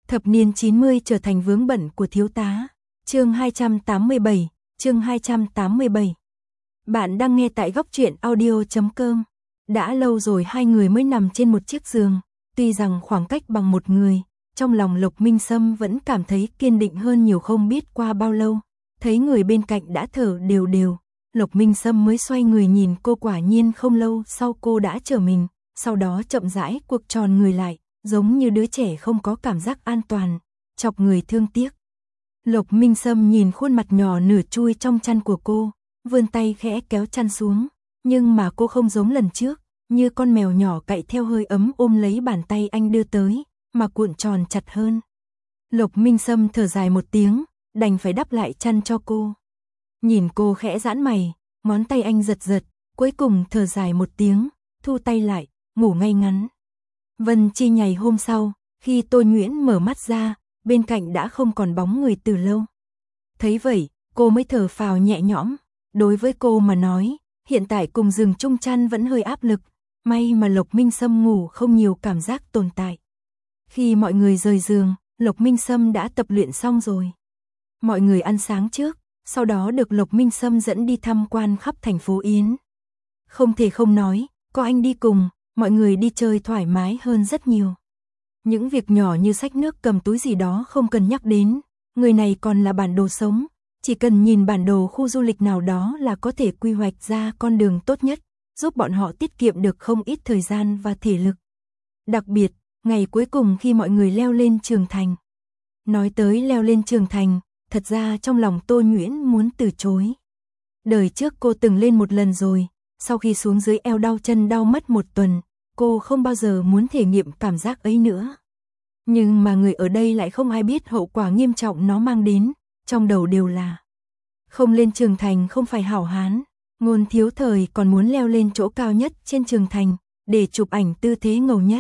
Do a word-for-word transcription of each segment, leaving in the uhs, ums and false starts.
Thập niên chín mươi trở thành vướng bận của thiếu tá. Chương hai trăm tám mươi bảy, chương hai trăm tám mươi bảy. Bạn đang nghe tại góc truyện audio chấm com. Đã lâu rồi hai người mới nằm trên một chiếc giường, tuy rằng khoảng cách bằng một người, trong lòng Lộc Minh Sâm vẫn cảm thấy kiên định hơn nhiều. Không biết qua bao lâu, thấy người bên cạnh đã thở đều đều, Lộc Minh Sâm mới xoay người nhìn cô. Quả nhiên không lâu sau cô đã trở mình, sau đó chậm rãi cuộc tròn người lại, giống như đứa trẻ không có cảm giác an toàn, chọc người thương tiếc. Lộc Minh Sâm nhìn khuôn mặt nhỏ nửa chui trong chăn của cô, vươn tay khẽ kéo chăn xuống, nhưng mà cô không giống lần trước, như con mèo nhỏ cạy theo hơi ấm ôm lấy bàn tay anh đưa tới, mà cuộn tròn chặt hơn. Lộc Minh Sâm thở dài một tiếng, đành phải đắp lại chăn cho cô. Nhìn cô khẽ giãn mày, ngón tay anh giật giật, cuối cùng thở dài một tiếng, thu tay lại, ngủ ngay ngắn. Vân Chi nhảy hôm sau, khi Tô Nhuyễn mở mắt ra, bên cạnh đã không còn bóng người từ lâu. Thấy vậy, cô mới thở phào nhẹ nhõm. Đối với cô mà nói, hiện tại cùng giường chung chăn vẫn hơi áp lực, may mà Lộc Minh Sâm ngủ không nhiều cảm giác tồn tại. Khi mọi người rời giường, Lộc Minh Sâm đã tập luyện xong rồi. Mọi người ăn sáng trước, sau đó được Lộc Minh Sâm dẫn đi tham quan khắp thành phố Yến. Không thể không nói, có anh đi cùng, mọi người đi chơi thoải mái hơn rất nhiều. Những việc nhỏ như xách nước cầm túi gì đó không cần nhắc đến, người này còn là bản đồ sống, chỉ cần nhìn bản đồ khu du lịch nào đó là có thể quy hoạch ra con đường tốt nhất, giúp bọn họ tiết kiệm được không ít thời gian và thể lực. Đặc biệt, ngày cuối cùng khi mọi người leo lên Trường Thành. Nói tới leo lên Trường Thành, thật ra trong lòng Tô Nhuyễn muốn từ chối. Đời trước cô từng lên một lần rồi, sau khi xuống dưới eo đau chân đau mất một tuần, cô không bao giờ muốn thể nghiệm cảm giác ấy nữa. Nhưng mà người ở đây lại không ai biết hậu quả nghiêm trọng nó mang đến, trong đầu đều là không lên Trường Thành không phải hảo hán. Ngôn Thiếu Thời còn muốn leo lên chỗ cao nhất trên Trường Thành, để chụp ảnh tư thế ngầu nhất.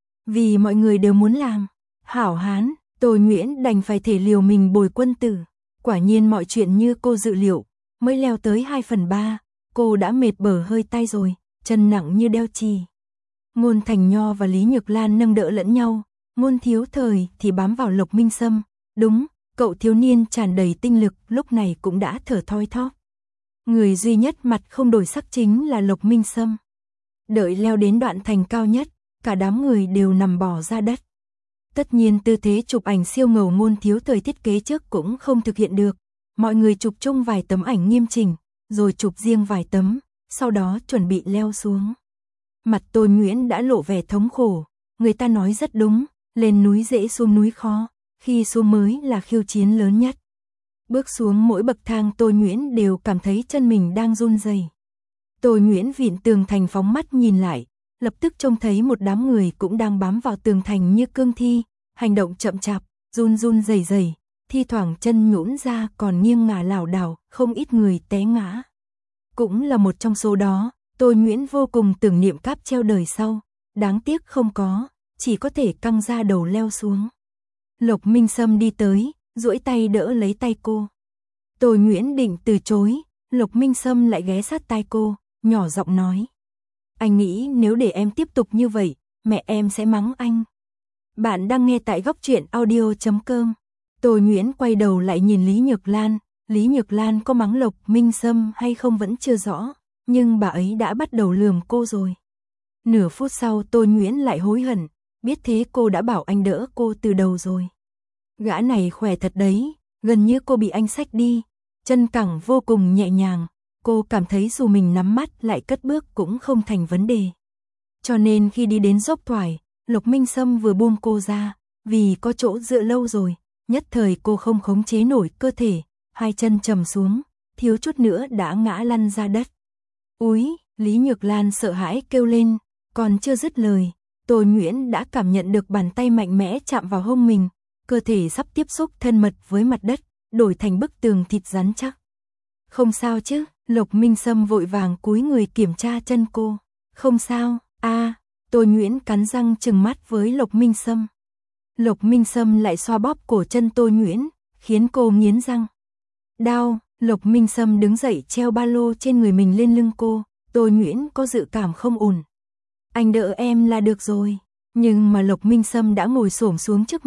Vì mọi người đều muốn làm hảo hán, Tô Nhuyễn đành phải thể liều mình bồi quân tử. Quả nhiên mọi chuyện như cô dự liệu, mới leo tới hai phần ba, cô đã mệt bở hơi tay rồi, chân nặng như đeo chì. Ngôn Thành Nho và Lý Nhược Lan nâng đỡ lẫn nhau, Ngôn Thiếu Thời thì bám vào Lộc Minh Sâm. Đúng, cậu thiếu niên tràn đầy tinh lực lúc này cũng đã thở thoi thóp. Người duy nhất mặt không đổi sắc chính là Lộc Minh Sâm. Đợi leo đến đoạn thành cao nhất, cả đám người đều nằm bò ra đất. Tất nhiên tư thế chụp ảnh siêu ngầu Ngôn Thiếu Thời thiết kế trước cũng không thực hiện được. Mọi người chụp chung vài tấm ảnh nghiêm chỉnh, rồi chụp riêng vài tấm, sau đó chuẩn bị leo xuống. Mặt Tô Nhuyễn đã lộ vẻ thống khổ, người ta nói rất đúng, lên núi dễ xuống núi khó, khi xuống mới là khiêu chiến lớn nhất. Bước xuống mỗi bậc thang Tô Nhuyễn đều cảm thấy chân mình đang run rẩy. Tô Nhuyễn vịn tường thành phóng mắt nhìn lại, lập tức trông thấy một đám người cũng đang bám vào tường thành như cương thi, hành động chậm chạp, run run rẩy rẩy, thi thoảng chân nhũn ra còn nghiêng ngả lảo đảo, không ít người té ngã. Cũng là một trong số đó, Tô Nhuyễn vô cùng tưởng niệm cáp treo đời sau, đáng tiếc không có, chỉ có thể căng ra đầu leo xuống. Lộc Minh Sâm đi tới, duỗi tay đỡ lấy tay cô. Tô Nhuyễn định từ chối, Lộc Minh Sâm lại ghé sát tai cô, nhỏ giọng nói: "Anh nghĩ nếu để em tiếp tục như vậy, mẹ em sẽ mắng anh." Bạn đang nghe tại góc truyện audio chấm com. Tô Nhuyễn quay đầu lại nhìn Lý Nhược Lan, Lý Nhược Lan có mắng Lộc Minh Sâm hay không vẫn chưa rõ, nhưng bà ấy đã bắt đầu lườm cô rồi. Nửa phút sau Tô Nhuyễn lại hối hận, biết thế cô đã bảo anh đỡ cô từ đầu rồi. Gã này khỏe thật đấy, gần như cô bị anh xách đi, chân cẳng vô cùng nhẹ nhàng, cô cảm thấy dù mình nắm mắt lại cất bước cũng không thành vấn đề. Cho nên khi đi đến dốc thoải, Lộc Minh Sâm vừa buông cô ra, vì có chỗ dựa lâu rồi, nhất thời cô không khống chế nổi cơ thể, hai chân trầm xuống, thiếu chút nữa đã ngã lăn ra đất. "Úi!" Lý Nhược Lan sợ hãi kêu lên, còn chưa dứt lời, Tô Nhuyễn đã cảm nhận được bàn tay mạnh mẽ chạm vào hông mình, cơ thể sắp tiếp xúc thân mật với mặt đất, đổi thành bức tường thịt rắn chắc. "Không sao chứ?" Lộc Minh Sâm vội vàng cúi người kiểm tra chân cô. "Không sao." "A." Tô Nhuyễn cắn răng trừng mắt với Lộc Minh Sâm. Lộc Minh Sâm lại xoa bóp cổ chân Tô Nhuyễn, khiến cô nghiến răng. "Đau." Lộc Minh Sâm đứng dậy treo ba lô trên người mình lên lưng cô, Tô Nhuyễn có dự cảm không ổn. "Anh đỡ em là được rồi." Nhưng mà Lộc Minh Sâm đã ngồi xổm xuống trước mặt,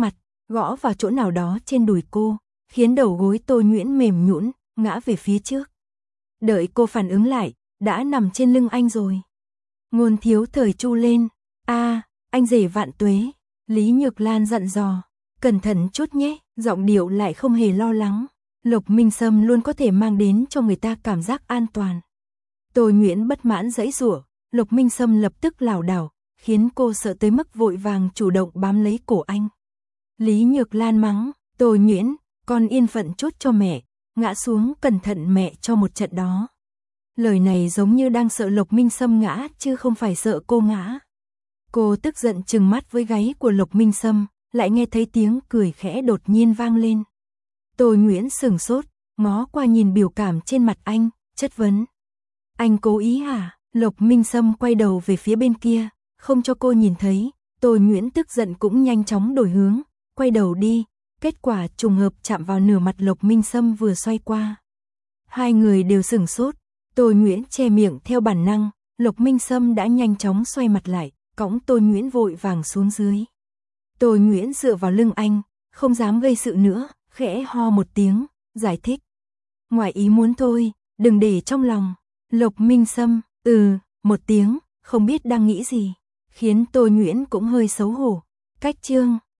gõ vào chỗ nào đó trên đùi cô, khiến đầu gối Tô Nhuyễn mềm nhũn, ngã về phía trước. Đợi cô phản ứng lại, đã nằm trên lưng anh rồi. Ngôn Thiếu Thời chu lên, a, anh rể vạn tuế. Lý Nhược Lan dặn dò, cẩn thận chút nhé, giọng điệu lại không hề lo lắng. Lục Minh Sâm luôn có thể mang đến cho người ta cảm giác an toàn. Tô Nhuyễn bất mãn giãy giụa, Lục Minh Sâm lập tức lảo đảo, khiến cô sợ tới mức vội vàng chủ động bám lấy cổ anh. Lý Nhược Lan mắng, Tô Nhuyễn, con yên phận chút cho mẹ, ngã xuống cẩn thận mẹ cho một trận đó. Lời này giống như đang sợ Lục Minh Sâm ngã chứ không phải sợ cô ngã. Cô tức giận trừng mắt với gáy của Lục Minh Sâm, lại nghe thấy tiếng cười khẽ đột nhiên vang lên. Tô Nhuyễn sừng sốt, ngó qua nhìn biểu cảm trên mặt anh, chất vấn. Anh cố ý hả? Lục Minh Sâm quay đầu về phía bên kia, không cho cô nhìn thấy. Tô Nhuyễn tức giận cũng nhanh chóng đổi hướng, quay đầu đi, kết quả trùng hợp chạm vào nửa mặt Lục Minh Sâm vừa xoay qua. Hai người đều sửng sốt, Tô Nhuyễn che miệng theo bản năng, Lục Minh Sâm đã nhanh chóng xoay mặt lại, cõng Tô Nhuyễn vội vàng xuống dưới. Tô Nhuyễn dựa vào lưng anh, không dám gây sự nữa, khẽ ho một tiếng, giải thích. Ngoài ý muốn thôi, đừng để trong lòng. Lục Minh Sâm, ừ, một tiếng, không biết đang nghĩ gì, khiến Tô Nhuyễn cũng hơi xấu hổ. Cách chương